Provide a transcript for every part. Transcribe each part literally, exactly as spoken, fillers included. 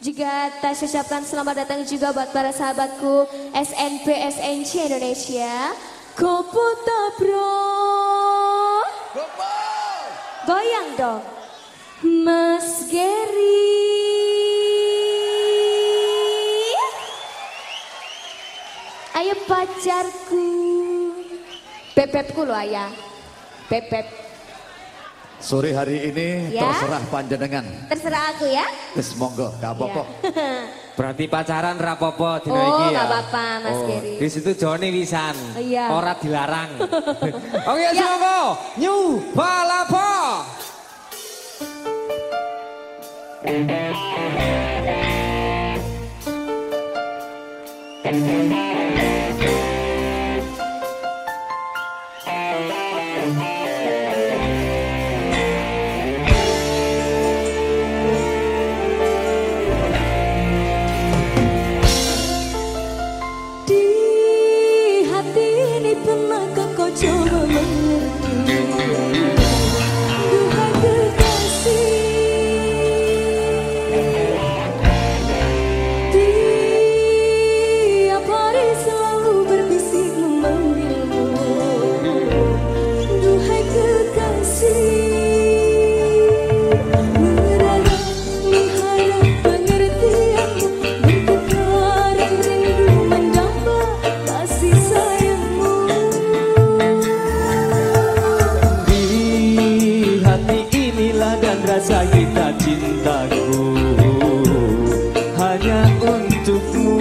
Juga Tasya ucapkan selamat datang juga buat para sahabatku S N P S N C Indonesia. Koputa bro. Goyang dong. Mas Gary. Ayo pacarku. Bebebku lo ayah. Bebeb. Sore hari ini ya? Terserah panjenengan. Terserah aku ya. Wis monggo, gak apa-apa. Ya. Berarti pacaran rapopo dina oh, iki ya. Oh, gak apa-apa Mas oh. Gary. Di situ Joni wisan. Oh, iya. Ora dilarang. Oke, ya. Monggo. New Balapa. Rasa kita cintaku hanya untukmu.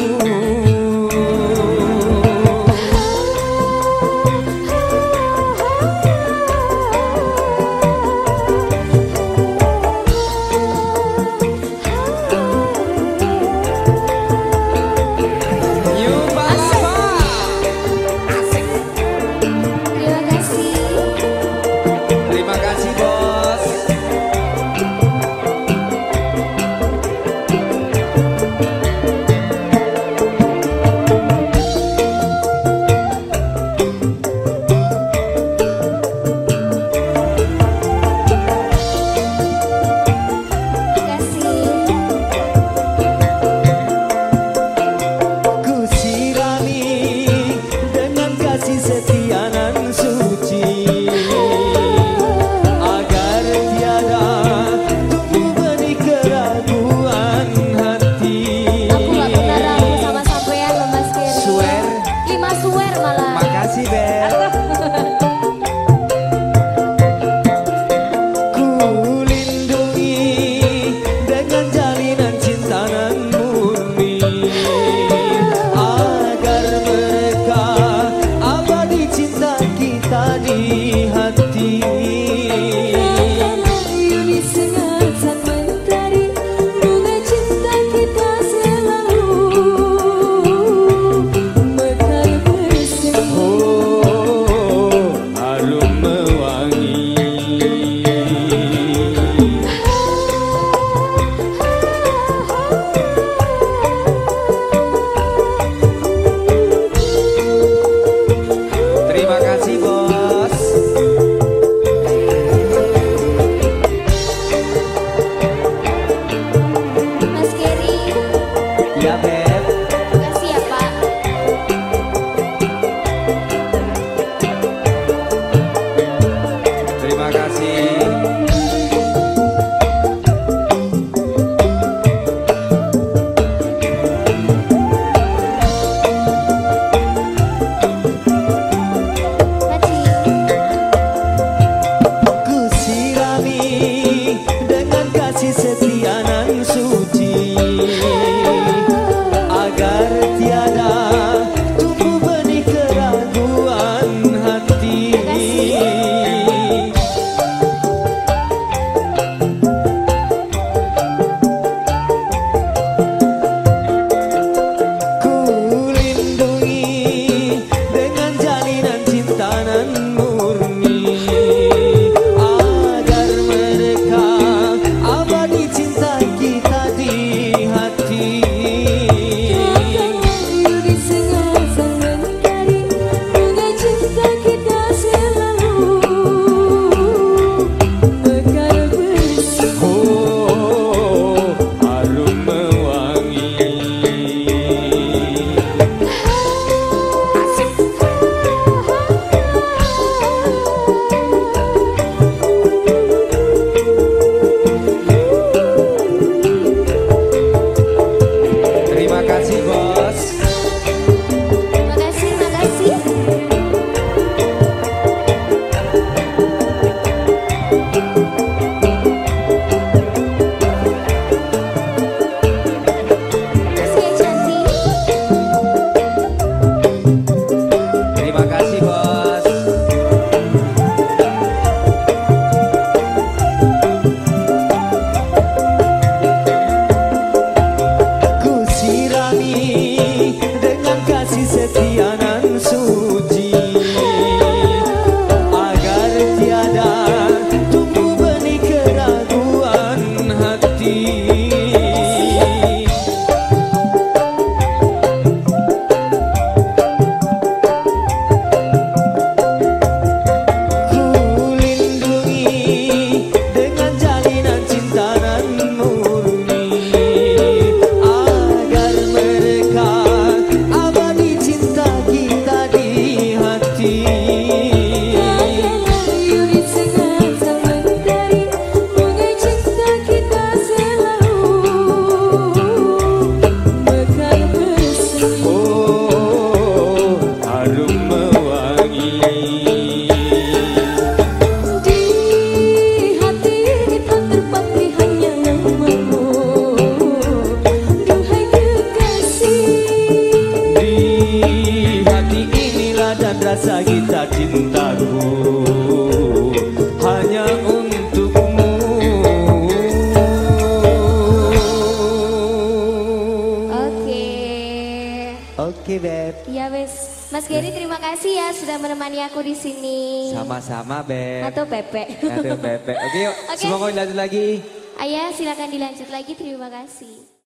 Oke, Beb. Iya, wes. Mas Gary terima kasih ya sudah menemani aku di sini. Sama-sama, Beb. Atau Pepe. Atau Pepe. Oke, yuk. Oke. Semoga lanjut lagi. Ayah, silakan dilanjut lagi. Terima kasih.